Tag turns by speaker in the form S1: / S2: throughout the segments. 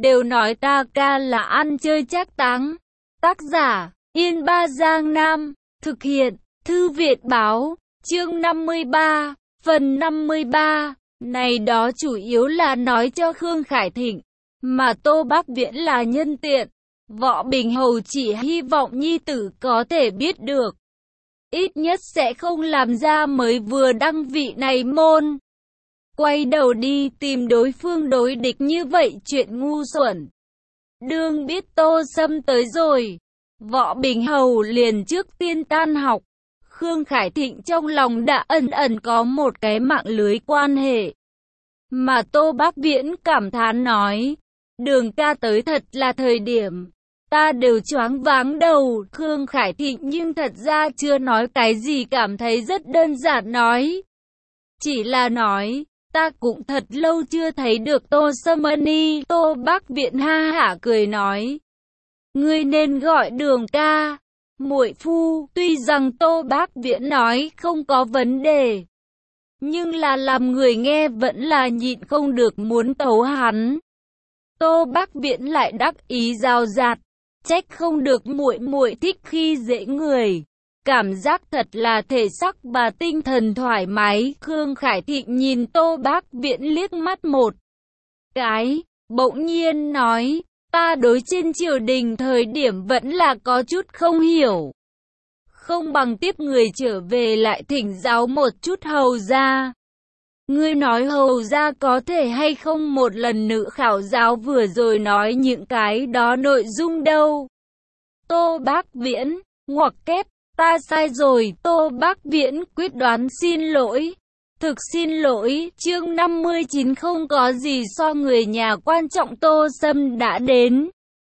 S1: đều nói ta ca là ăn chơi trác táng. Tác giả, Yên Ba Giang Nam, thực hiện, Thư viện báo, chương 53, phần 53, này đó chủ yếu là nói cho Khương Khải Thịnh, mà Tô Bác Viễn là nhân tiện. Võ Bình Hầu chỉ hy vọng nhi tử có thể biết được, ít nhất sẽ không làm ra mới vừa đăng vị này môn quay đầu đi tìm đối phương đối địch như vậy chuyện ngu xuẩn. Đương biết Tô Sâm tới rồi, Võ Bình Hầu liền trước tiên tan học. Khương Khải Thịnh trong lòng đã ẩn ẩn có một cái mạng lưới quan hệ. Mà Tô Bác Viễn cảm thán nói, Đường ca tới thật là thời điểm ta đều choáng váng đầu. Khương Khải Thịnh nhưng thật ra chưa nói cái gì, cảm thấy rất đơn giản nói. Chỉ là nói, ta cũng thật lâu chưa thấy được Tô Sâm Ân. Tô Bác Viễn ha hả cười nói, ngươi nên gọi Đường ca, muội phu. Tuy rằng Tô Bác Viễn nói không có vấn đề, nhưng là làm người nghe vẫn là nhịn không được muốn tấu hắn. Tô Bác Viễn lại đắc ý rào rạt, trách không được muội muội thích khi dễ người, cảm giác thật là thể xác và tinh thần thoải mái. Khương Khải Thịnh nhìn Tô Bác Viễn liếc mắt một cái, bỗng nhiên nói, ta đối trên triều đình thời điểm vẫn là có chút không hiểu, không bằng tiếp người trở về lại thỉnh giáo một chút hầu gia. Ngươi nói hầu gia có thể hay không một lần nữa khảo giáo vừa rồi nói những cái đó nội dung đâu. Tô Bác Viễn, ngoặc kép, ta sai rồi. Tô Bác Viễn quyết đoán xin lỗi. Thực xin lỗi. Chương 59 không có gì so người nhà quan trọng Tô Sâm đã đến,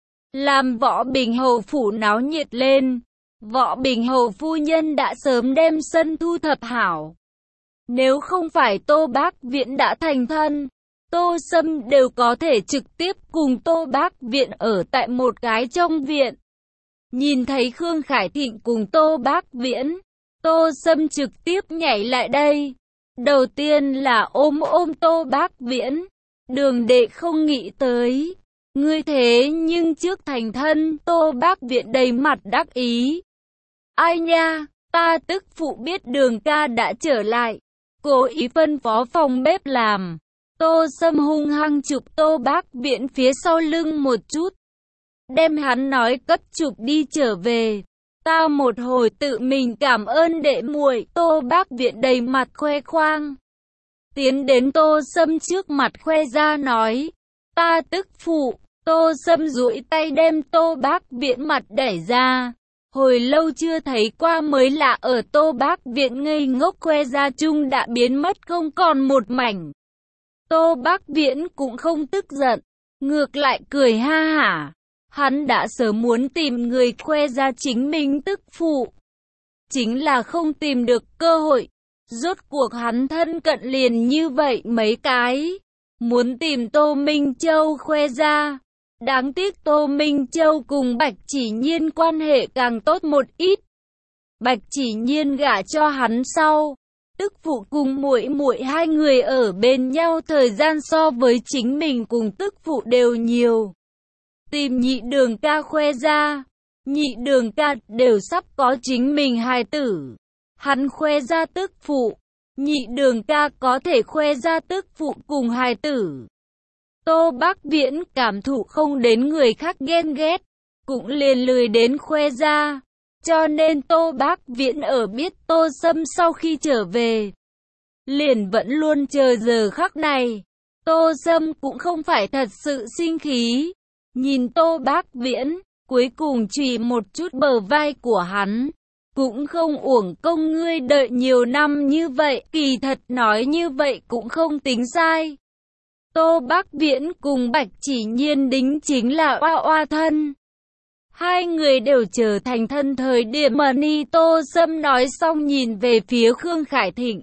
S1: làm Võ Bình Hầu phủ náo nhiệt lên. Võ Bình Hầu phu nhân đã sớm đem sân thu thập hảo. Nếu không phải Tô Bác Viễn đã thành thân, Tô Sâm đều có thể trực tiếp cùng Tô Bác Viễn ở tại một cái trong viện. Nhìn thấy Khương Khải Thịnh cùng Tô Bác Viễn, Tô Sâm trực tiếp nhảy lại đây. Đầu tiên là ôm Tô Bác Viễn. Đường đệ không nghĩ tới, ngươi thế nhưng trước thành thân. Tô Bác Viễn đầy mặt đắc ý. Ai nha, ta tức phụ biết Đường ca đã trở lại, cố ý phân phó phòng bếp làm. Tô Sâm hung hăng chụp Tô Bác Viễn phía sau lưng một chút, đem hắn nói cất chụp đi trở về. Ta một hồi tự mình cảm ơn đệ muội. Tô Bác Viễn đầy mặt khoe khoang, tiến đến Tô Sâm trước mặt khoe ra nói, ta tức phụ. Tô Sâm duỗi tay đem Tô Bác Viễn mặt đẩy ra. Hồi lâu chưa thấy qua mới lạ, ở Tô Bác Viễn ngây ngốc khoe ra chung đã biến mất không còn một mảnh. Tô Bác Viễn cũng không tức giận, ngược lại cười ha hả. Hắn đã sớm muốn tìm người khoe ra chính mình tức phụ, chính là không tìm được cơ hội. Rốt cuộc hắn thân cận liền như vậy mấy cái, muốn tìm Tô Minh Châu khoe ra. Đáng tiếc Tô Minh Châu cùng Bạch Chỉ Nhiên quan hệ càng tốt một ít. Bạch Chỉ Nhiên gả cho hắn sau, tức phụ cùng muội muội hai người ở bên nhau thời gian so với chính mình cùng tức phụ đều nhiều. Tìm nhị Đường ca khoe ra, nhị Đường ca đều sắp có chính mình hài tử. Hắn khoe ra tức phụ, nhị Đường ca có thể khoe ra tức phụ cùng hài tử. Tô Bác Viễn cảm thụ không đến người khác ghen ghét, cũng liền lười đến khoe ra. Cho nên Tô Bác Viễn ở biết Tô Sâm sau khi trở về, liền vẫn luôn chờ giờ khắc này. Tô Sâm cũng không phải thật sự sinh khí, nhìn Tô Bác Viễn, cuối cùng chùy một chút bờ vai của hắn. Cũng không uổng công ngươi đợi nhiều năm như vậy, kỳ thật nói như vậy cũng không tính sai. Tô Bác Viễn cùng Bạch Chỉ Nhiên đính chính là oa oa thân. Hai người đều trở thành thân thời điểm mà Tô Sâm nói xong nhìn về phía Khương Khải Thịnh.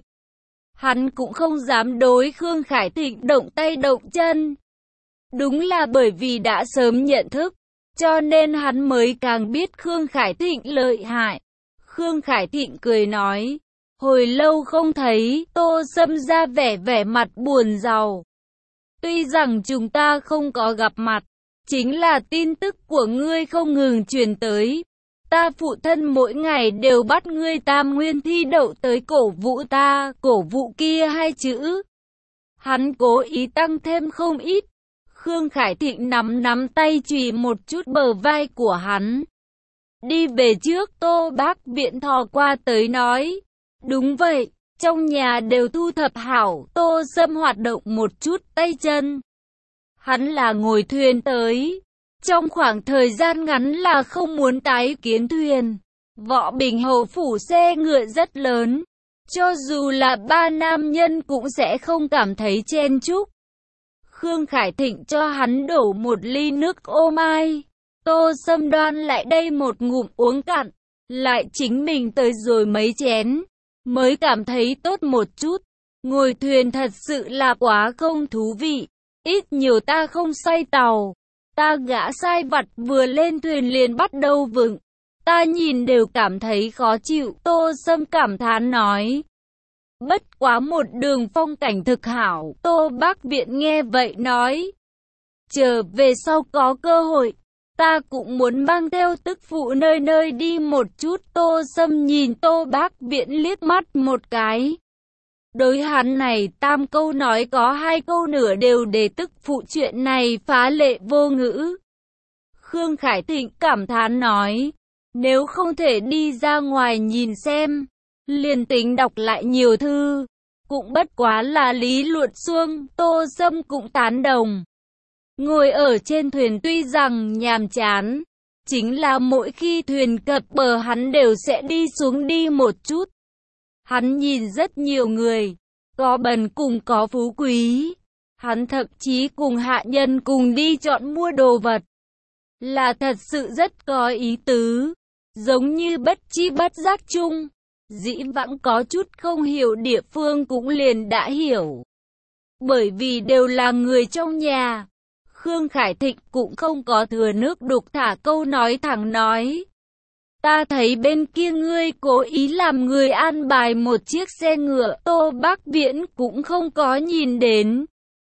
S1: Hắn cũng không dám đối Khương Khải Thịnh động tay động chân. Đúng là bởi vì đã sớm nhận thức, cho nên hắn mới càng biết Khương Khải Thịnh lợi hại. Khương Khải Thịnh cười nói, hồi lâu không thấy. Tô Sâm ra vẻ mặt buồn rầu. Tuy rằng chúng ta không có gặp mặt, chính là tin tức của ngươi không ngừng truyền tới. Ta phụ thân mỗi ngày đều bắt ngươi tam nguyên thi đậu tới cổ vũ ta, cổ vũ kia hai chữ. Hắn cố ý tăng thêm không ít. Khương Khải Thịnh nắm tay chùy một chút bờ vai của hắn. Đi về trước, Tô Bác Viễn thò qua tới nói. Đúng vậy, trong nhà đều thu thập hảo. Tô Sâm hoạt động một chút tay chân. Hắn là ngồi thuyền tới. Trong khoảng thời gian ngắn là không muốn tái kiến thuyền. Võ Bình Hầu phủ xe ngựa rất lớn. Cho dù là ba nam nhân cũng sẽ không cảm thấy chen chúc. Khương Khải Thịnh cho hắn đổ một ly nước ô mai. Tô Sâm đoan lại đây một ngụm uống cạn. Lại chính mình tới rồi mấy chén. Mới cảm thấy tốt một chút. Ngồi thuyền thật sự là quá không thú vị. Ít nhiều ta không say tàu. Ta gã sai vặt vừa lên thuyền liền bắt đầu vựng. Ta nhìn đều cảm thấy khó chịu. Tô Sâm cảm thán nói. Bất quá một đường phong cảnh thực hảo. Tô Bác Viện nghe vậy nói. Chờ về sau có cơ hội. Ta cũng muốn mang theo tức phụ nơi nơi đi một chút. Tô Sâm nhìn Tô Bác Viện liếc mắt một cái. Đối hắn này tam câu nói có hai câu nửa đều để tức phụ, chuyện này phá lệ vô ngữ. Khương Khải Thịnh cảm thán nói. Nếu không thể đi ra ngoài nhìn xem. Liền tính đọc lại nhiều thư. Cũng bất quá là lý luận suông. Tô Sâm cũng tán đồng. Ngồi ở trên thuyền tuy rằng nhàm chán, chính là mỗi khi thuyền cập bờ hắn đều sẽ đi xuống đi một chút. Hắn nhìn rất nhiều người, có bần cùng có phú quý. Hắn thậm chí cùng hạ nhân cùng đi chọn mua đồ vật. Là thật sự rất có ý tứ, giống như bất chi bất giác chung. Dĩ vãng có chút không hiểu địa phương cũng liền đã hiểu. Bởi vì đều là người trong nhà. Khương Khải Thịnh cũng không có thừa nước đục thả câu nói thẳng nói. Ta thấy bên kia ngươi cố ý làm người an bài một chiếc xe ngựa. Tô Bác Viễn cũng không có nhìn đến.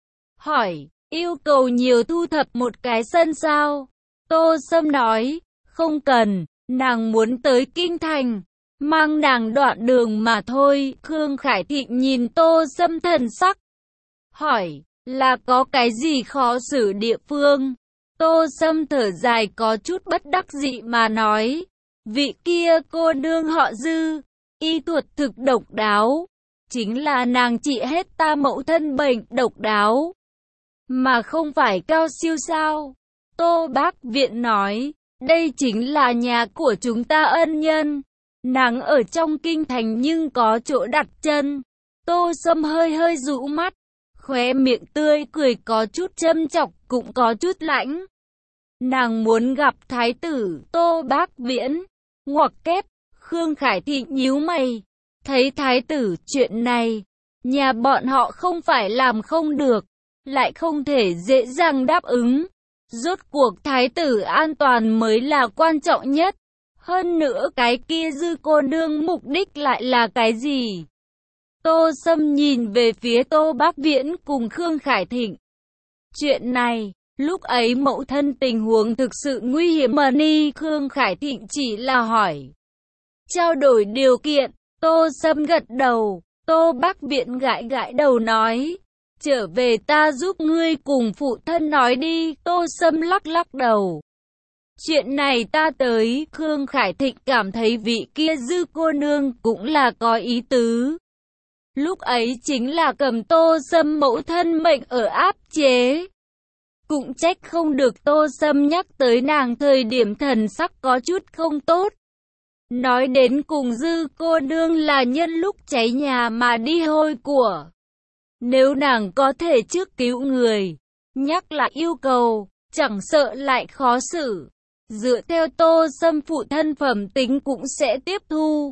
S1: Hỏi, yêu cầu nhiều thu thập một cái sân sao? Tô Sâm nói, không cần, nàng muốn tới Kinh Thành. Mang nàng đoạn đường mà thôi. Khương Khải Thịnh nhìn Tô Sâm thần sắc. Hỏi, là có cái gì khó xử địa phương? Tô Sâm thở dài có chút bất đắc dĩ mà nói. Vị kia cô nương họ Dư, y thuật thực độc đáo. Chính là nàng trị hết ta mẫu thân bệnh độc đáo. Mà không phải cao siêu sao? Tô Bác Viện nói, đây chính là nhà của chúng ta ân nhân. Nàng ở trong kinh thành nhưng có chỗ đặt chân. Tô Sâm hơi rũ mắt. Khóe miệng tươi cười có chút châm chọc cũng có chút lãnh. Nàng muốn gặp thái tử. Tô Bác Viễn ngoặc kép. Khương Khải Thịnh nhíu mày. Thấy thái tử chuyện này, nhà bọn họ không phải làm không được, lại không thể dễ dàng đáp ứng. Rốt cuộc thái tử an toàn mới là quan trọng nhất. Hơn nữa cái kia Dư cô nương mục đích lại là cái gì? Tô Sâm nhìn về phía Tô Bác Viễn cùng Khương Khải Thịnh. Chuyện này, lúc ấy mẫu thân tình huống thực sự nguy hiểm mà ni. Khương Khải Thịnh chỉ là hỏi. Trao đổi điều kiện. Tô Sâm gật đầu. Tô Bác Viễn gãi đầu nói. Trở về ta giúp ngươi cùng phụ thân nói đi. Tô Sâm lắc đầu. Chuyện này ta tới. Khương Khải Thịnh cảm thấy vị kia Dư cô nương cũng là có ý tứ. Lúc ấy chính là cầm Tô Sâm mẫu thân mệnh ở áp chế. Cũng trách không được Tô Sâm nhắc tới nàng thời điểm thần sắc có chút không tốt. Nói đến cùng Dư cô nương là nhân lúc cháy nhà mà đi hôi của. Nếu nàng có thể trước cứu người, nhắc lại yêu cầu, chẳng sợ lại khó xử. Dựa theo Tô Sâm phụ thân phẩm tính cũng sẽ tiếp thu.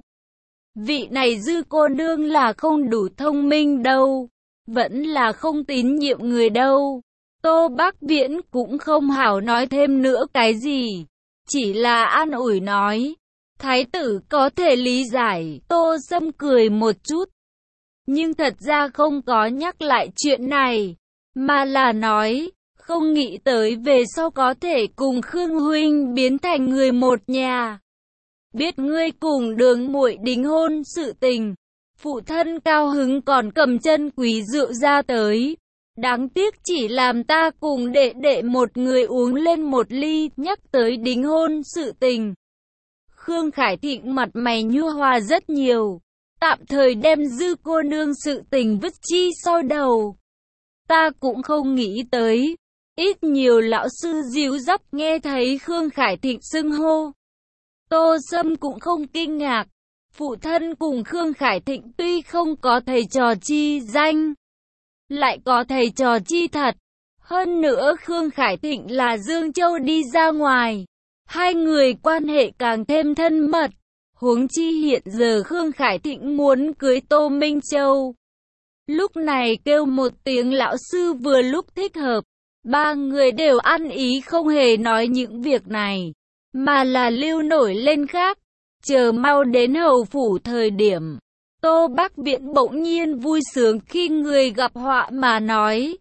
S1: Vị này Dư cô nương là không đủ thông minh đâu, vẫn là không tín nhiệm người đâu. Tô Bác Viễn cũng không hảo nói thêm nữa cái gì, chỉ là an ủi nói. Thái tử có thể lý giải. Tô Sâm cười một chút, nhưng thật ra không có nhắc lại chuyện này, mà là nói, Không nghĩ tới về sau có thể cùng Khương huynh biến thành người một nhà. Biết ngươi cùng Đường muội đính hôn sự tình, phụ thân cao hứng còn cầm chân quý rượu ra tới. Đáng tiếc chỉ làm ta cùng đệ đệ một người uống lên một ly, nhắc tới đính hôn sự tình. Khương Khải Thịnh mặt mày nhu hòa rất nhiều, tạm thời đem Dư cô nương sự tình vứt chi sau đầu. Ta cũng không nghĩ tới, ít nhiều lão sư díu dắt nghe thấy Khương Khải Thịnh xưng hô. Tô Sâm cũng không kinh ngạc, phụ thân cùng Khương Khải Thịnh tuy không có thầy trò chi danh, lại có thầy trò chi thật. Hơn nữa Khương Khải Thịnh là Dương Châu đi ra ngoài, hai người quan hệ càng thêm thân mật. Huống chi hiện giờ Khương Khải Thịnh muốn cưới Tô Minh Châu. Lúc này kêu một tiếng lão sư vừa lúc thích hợp. Ba người đều ăn ý không hề nói những việc này, mà là lưu nổi lên khác. Chờ mau đến hầu phủ thời điểm, Tô Bắc Viễn bỗng nhiên vui sướng khi người gặp họa mà nói.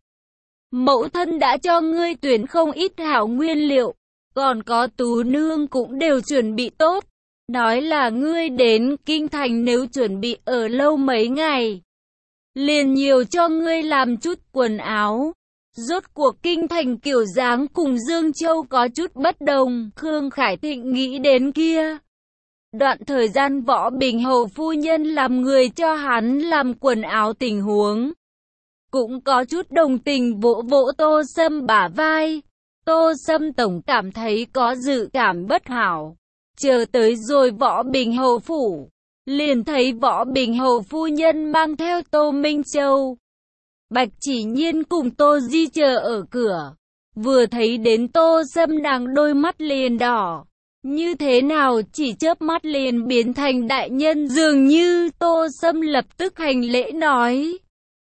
S1: Mẫu thân đã cho ngươi tuyển không ít hảo nguyên liệu, còn có Tú nương cũng đều chuẩn bị tốt. Nói là ngươi đến kinh thành nếu chuẩn bị ở lâu mấy ngày, liền nhiều cho ngươi làm chút quần áo. Rốt cuộc kinh thành kiểu dáng cùng Dương Châu có chút bất đồng, Khương Khải Thịnh nghĩ đến kia. Đoạn thời gian Võ Bình hầu phu nhân làm người cho hắn làm quần áo tình huống. Cũng có chút đồng tình vỗ vỗ Tô Sâm bả vai. Tô Sâm tổng cảm thấy có dự cảm bất hảo. Chờ tới rồi Võ Bình hầu phủ, liền thấy Võ Bình hầu phu nhân mang theo Tô Minh Châu. Bạch Chỉ Nhiên cùng Tô Di chờ ở cửa. Vừa thấy đến Tô Sâm nàng đôi mắt liền đỏ. Như thế nào chỉ chớp mắt liền biến thành đại nhân dường như. Tô Sâm lập tức hành lễ nói.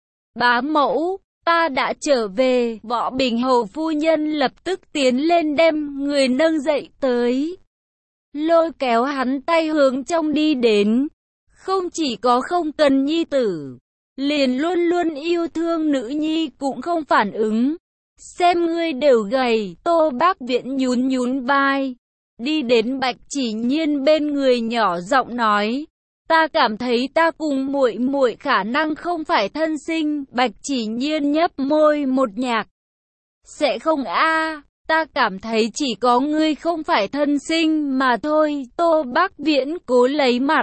S1: Bá mẫu, ta đã trở về. Võ Bình hầu phu nhân lập tức tiến lên đem người nâng dậy tới. Lôi kéo hắn tay hướng trong đi đến. Không chỉ có không cần nhi tử, liền luôn luôn yêu thương nữ nhi cũng không phản ứng. Xem ngươi đều gầy. Tô Bác Viễn nhún nhún vai, đi đến Bạch Chỉ Nhiên bên người nhỏ giọng nói. Ta cảm thấy ta cùng muội muội khả năng không phải thân sinh. Bạch Chỉ Nhiên nhấp môi một nhạc. Sẽ không a, ta cảm thấy chỉ có ngươi không phải thân sinh mà thôi. Tô Bác Viễn cố lấy mặt,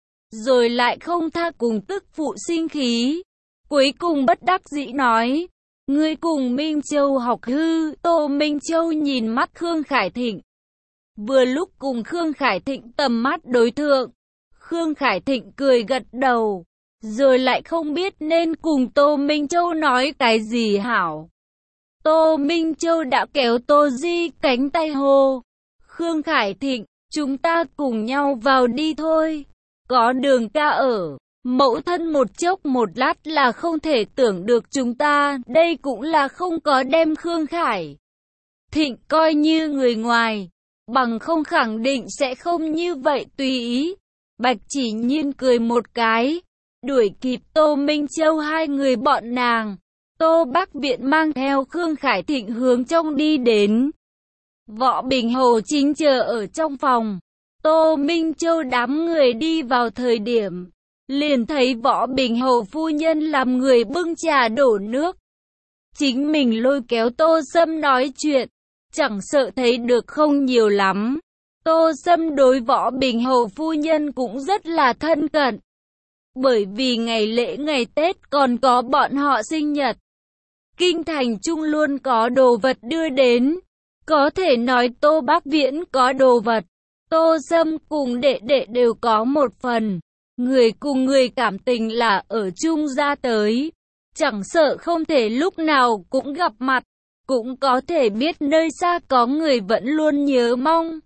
S1: rồi lại không tha cùng tức phụ sinh khí. Cuối cùng bất đắc dĩ nói. Ngươi cùng Minh Châu học hư. Tô Minh Châu nhìn mắt Khương Khải Thịnh. Vừa lúc cùng Khương Khải Thịnh tầm mắt đối thượng. Khương Khải Thịnh cười gật đầu, rồi lại không biết nên cùng Tô Minh Châu nói cái gì hảo. Tô Minh Châu đã kéo Tô Di cánh tay hô. Khương Khải Thịnh, chúng ta cùng nhau vào đi thôi. Có Đường ca ở, mẫu thân một chốc một lát là không thể tưởng được chúng ta. Đây cũng là không có đem Khương Khải Thịnh coi như người ngoài, bằng không khẳng định sẽ không như vậy tùy ý. Bạch Chỉ Nhiên cười một cái, đuổi kịp Tô Minh Châu hai người bọn nàng. Tô Bắc Viễn mang theo Khương Khải Thịnh hướng trong đi đến. Võ Bình hầu chính chờ ở trong phòng. Tô Minh Châu đám người đi vào thời điểm, liền thấy Võ Bình hầu phu nhân làm người bưng trà đổ nước. Chính mình lôi kéo Tô Sâm nói chuyện, chẳng sợ thấy được không nhiều lắm. Tô Sâm đối Võ Bình hầu phu nhân cũng rất là thân cận. Bởi vì ngày lễ ngày Tết còn có bọn họ sinh nhật, kinh thành trung luôn có đồ vật đưa đến. Có thể nói Tô Bắc Viễn có đồ vật, Tô Sâm cùng đệ đệ đều có một phần. Người cùng người cảm tình là ở chung ra tới, chẳng sợ không thể lúc nào cũng gặp mặt, cũng có thể biết nơi xa có người vẫn luôn nhớ mong.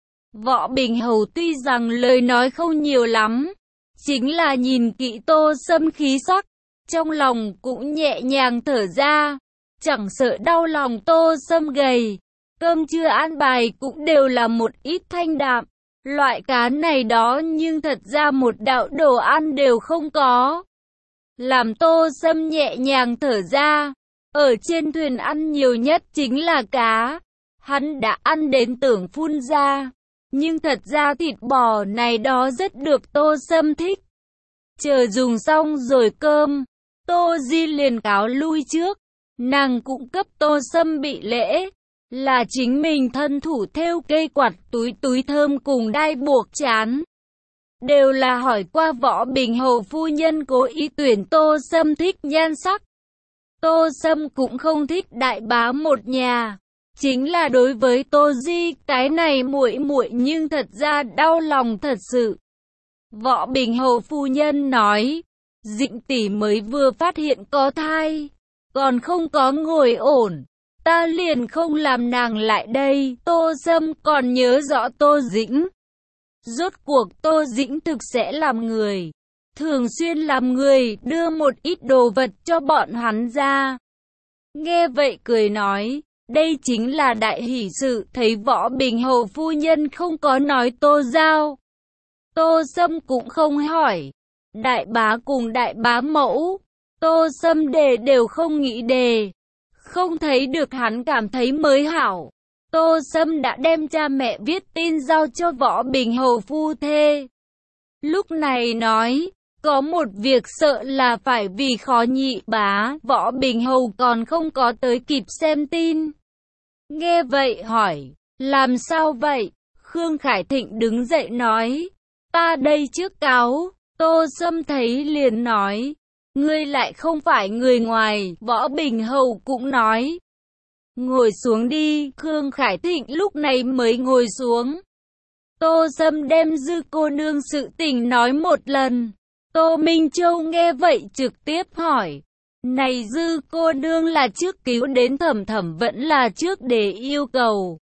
S1: Võ Bình hầu tuy rằng lời nói không nhiều lắm, chính là nhìn kỹ Tô Sâm khí sắc, trong lòng cũng nhẹ nhàng thở ra, chẳng sợ đau lòng Tô Sâm gầy. Cơm trưa an bài cũng đều là một ít thanh đạm, loại cá này đó nhưng thật ra một đạo đồ ăn đều không có. Làm Tô Sâm nhẹ nhàng thở ra, Ở trên thuyền ăn nhiều nhất chính là cá. Hắn đã ăn đến tưởng phun ra. Nhưng thật ra thịt bò này đó rất được Tô Sâm thích. Chờ dùng xong rồi cơm, Tô Di liền cáo lui trước. Nàng cũng cấp Tô Sâm bị lễ, là chính mình thân thủ thêu cây quạt túi thơm cùng đai buộc trán. Đều là hỏi qua Võ Bình Hầu phu nhân cố ý tuyển Tô Sâm thích nhan sắc. Tô Sâm cũng không thích đại bá một nhà. Chính là đối với Tô Di, cái này muội muội nhưng thật ra đau lòng thật sự. Võ Bình Hầu phu nhân nói, Dĩnh tỷ mới vừa phát hiện có thai, còn không có ngồi ổn, ta liền không làm nàng lại đây. Tô Sâm còn nhớ rõ Tô Dĩnh. Rốt cuộc Tô Dĩnh thực sẽ làm người, thường xuyên làm người đưa một ít đồ vật cho bọn hắn ra. Nghe vậy cười nói, đây chính là đại hỷ sự. Thấy Võ Bình Hầu phu nhân không có nói Tô Giao, Tô Sâm cũng không hỏi. Đại bá cùng đại bá mẫu, Tô Sâm đều không nghĩ đề. Không thấy được hắn cảm thấy mới hảo. Tô Sâm đã đem cha mẹ viết tin giao cho Võ Bình Hầu phu thê. Lúc này nói, có một việc sợ là phải vì khó nhị bá. Võ Bình Hầu còn không có tới kịp xem tin. Nghe vậy hỏi, làm sao vậy? Khương Khải Thịnh đứng dậy nói, ta đây trước cáo. Tô Sâm thấy liền nói, ngươi lại không phải người ngoài. Võ Bình Hầu cũng nói, ngồi xuống đi. Khương Khải Thịnh lúc này mới ngồi xuống. Tô Sâm đem Dư cô nương sự tình nói một lần. Tô Minh Châu nghe vậy trực tiếp hỏi, này Dư cô nương là trước cứu đến Thẩm Thẩm vẫn là trước để yêu cầu?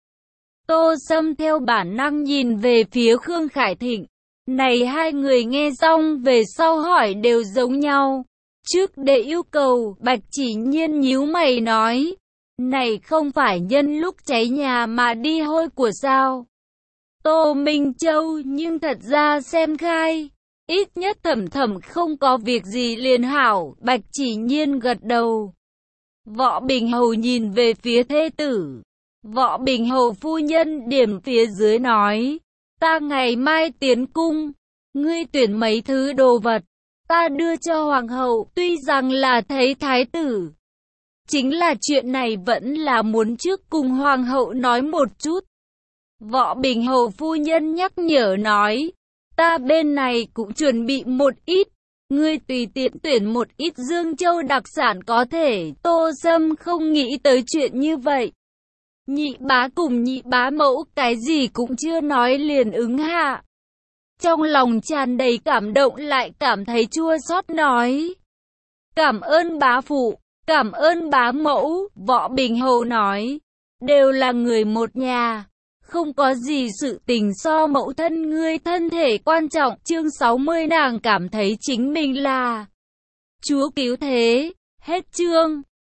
S1: Tô Sâm theo bản năng nhìn về phía Khương Khải Thịnh. Này hai người nghe xong về sau hỏi đều giống nhau. Trước để yêu cầu. Bạch Chỉ Nhiên nhíu mày nói, này không phải nhân lúc cháy nhà mà đi hôi của sao? Tô Minh Châu nhưng thật ra xem khai, ít nhất Thẩm Thẩm không có việc gì liền hảo. Bạch Chỉ Nhiên gật đầu. Võ Bình Hầu nhìn về phía thê tử. Võ Bình Hầu phu nhân điểm phía dưới nói, ta ngày mai tiến cung, ngươi tuyển mấy thứ đồ vật, ta đưa cho hoàng hậu. Tuy rằng là thấy thái tử, chính là chuyện này vẫn là muốn trước cùng hoàng hậu nói một chút. Võ Bình Hầu phu nhân nhắc nhở nói, ta bên này cũng chuẩn bị một ít, ngươi tùy tiện tuyển một ít Dương Châu đặc sản có thể. Tô Sâm không nghĩ tới chuyện như vậy. Nhị bá cùng nhị bá mẫu cái gì cũng chưa nói liền ứng hạ. Trong lòng tràn đầy cảm động lại cảm thấy chua xót nói, cảm ơn bá phụ, cảm ơn bá mẫu. Võ Bình Hầu nói, đều là người một nhà, không có gì sự tình so mẫu thân ngươi thân thể quan trọng. Chương 60 nàng cảm thấy chính mình là chúa cứu thế. Hết chương.